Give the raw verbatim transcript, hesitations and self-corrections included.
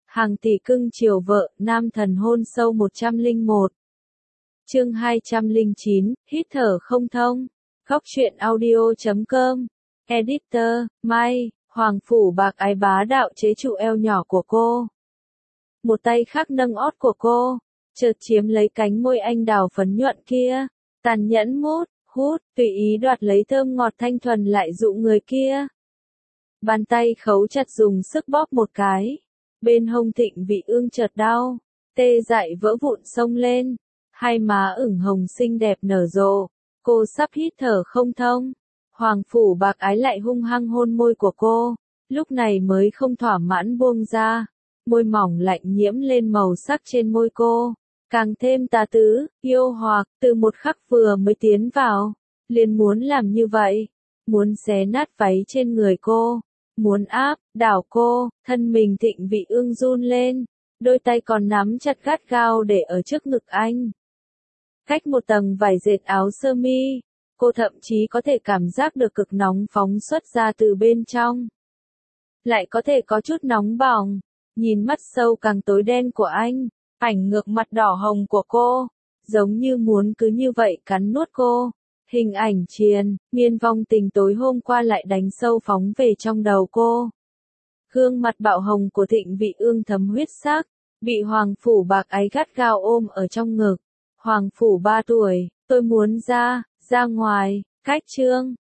Hàng tỷ cưng chiều vợ, nam thần hôn sâu một trăm lẻ một. Chương hai trăm lẻ chín, hít thở không thông. Góc truyện audio chấm com. Editor, Mai, Hoàng phủ bạc ái bá đạo chế trụ eo nhỏ của cô. Một tay khác nâng ót của cô, chợt chiếm lấy cánh môi anh đào phấn nhuận kia, tàn nhẫn mút, hút, tùy ý đoạt lấy thơm ngọt thanh thuần lại dụ người kia. Bàn tay khấu chặt dùng sức bóp một cái. Bên hông Thịnh Vị Ương chợt đau, tê dại vỡ vụn xông lên, hai má ửng hồng xinh đẹp nở rộ, cô sắp hít thở không thông. Hoàng phủ bạc ái lại hung hăng hôn môi của cô, lúc này mới không thỏa mãn buông ra, môi mỏng lạnh nhiễm lên màu sắc trên môi cô, càng thêm tà tứ, yêu hoặc, từ một khắc vừa mới tiến vào, liền muốn làm như vậy, muốn xé nát váy trên người cô. Muốn áp, đảo cô, thân mình Thịnh Vị Ương run lên, đôi tay còn nắm chặt gắt gao để ở trước ngực anh. Cách một tầng vải dệt áo sơ mi, cô thậm chí có thể cảm giác được cực nóng phóng xuất ra từ bên trong. Lại có thể có chút nóng bỏng, nhìn mắt sâu càng tối đen của anh, ảnh ngược mặt đỏ hồng của cô, giống như muốn cứ như vậy cắn nuốt cô. Hình ảnh triền, miên vong tình tối hôm qua lại đánh sâu phóng về trong đầu cô. Gương mặt bạo hồng của Thịnh Vị Ương thấm huyết sắc, bị Hoàng phủ bạc ái gắt gao ôm ở trong ngực. Hoàng phủ ba tuổi, tôi muốn ra, ra ngoài, cách chương.